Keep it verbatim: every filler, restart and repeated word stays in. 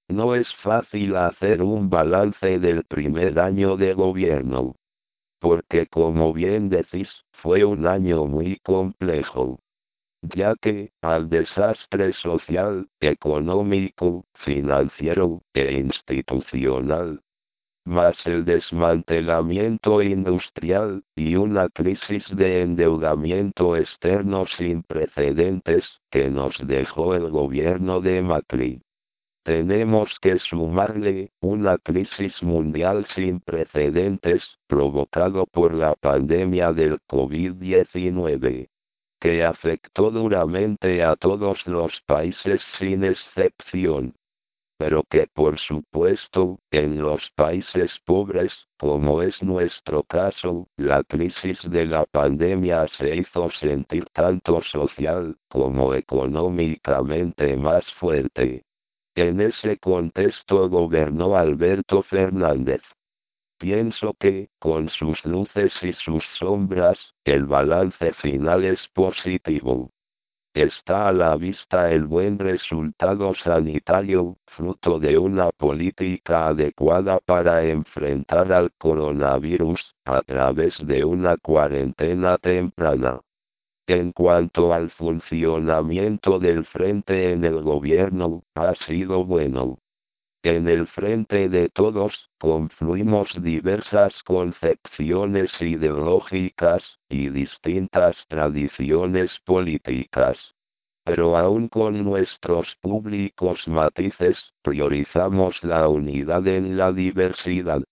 No es fácil hacer un balance del primer año de gobierno. Porque como bien decís, fue un año muy complejo. Ya que, al desastre social, económico, financiero e institucional, más el desmantelamiento industrial, y una crisis de endeudamiento externo sin precedentes, que nos dejó el gobierno de Macri. Tenemos que sumarle, una crisis mundial sin precedentes, provocado por la pandemia del COVID diecinueve, que afectó duramente a todos los países sin excepción. Pero que por supuesto, en los países pobres, como es nuestro caso, la crisis de la pandemia se hizo sentir tanto social, como económicamente más fuerte. En ese contexto gobernó Alberto Fernández. Pienso que, con sus luces y sus sombras, el balance final es positivo. Está a la vista el buen resultado sanitario, fruto de una política adecuada para enfrentar al coronavirus, a través de una cuarentena temprana. En cuanto al funcionamiento del frente en el gobierno, ha sido bueno. En el frente de todos, confluimos diversas concepciones ideológicas, y distintas tradiciones políticas. Pero aún con nuestros públicos matices, priorizamos la unidad en la diversidad.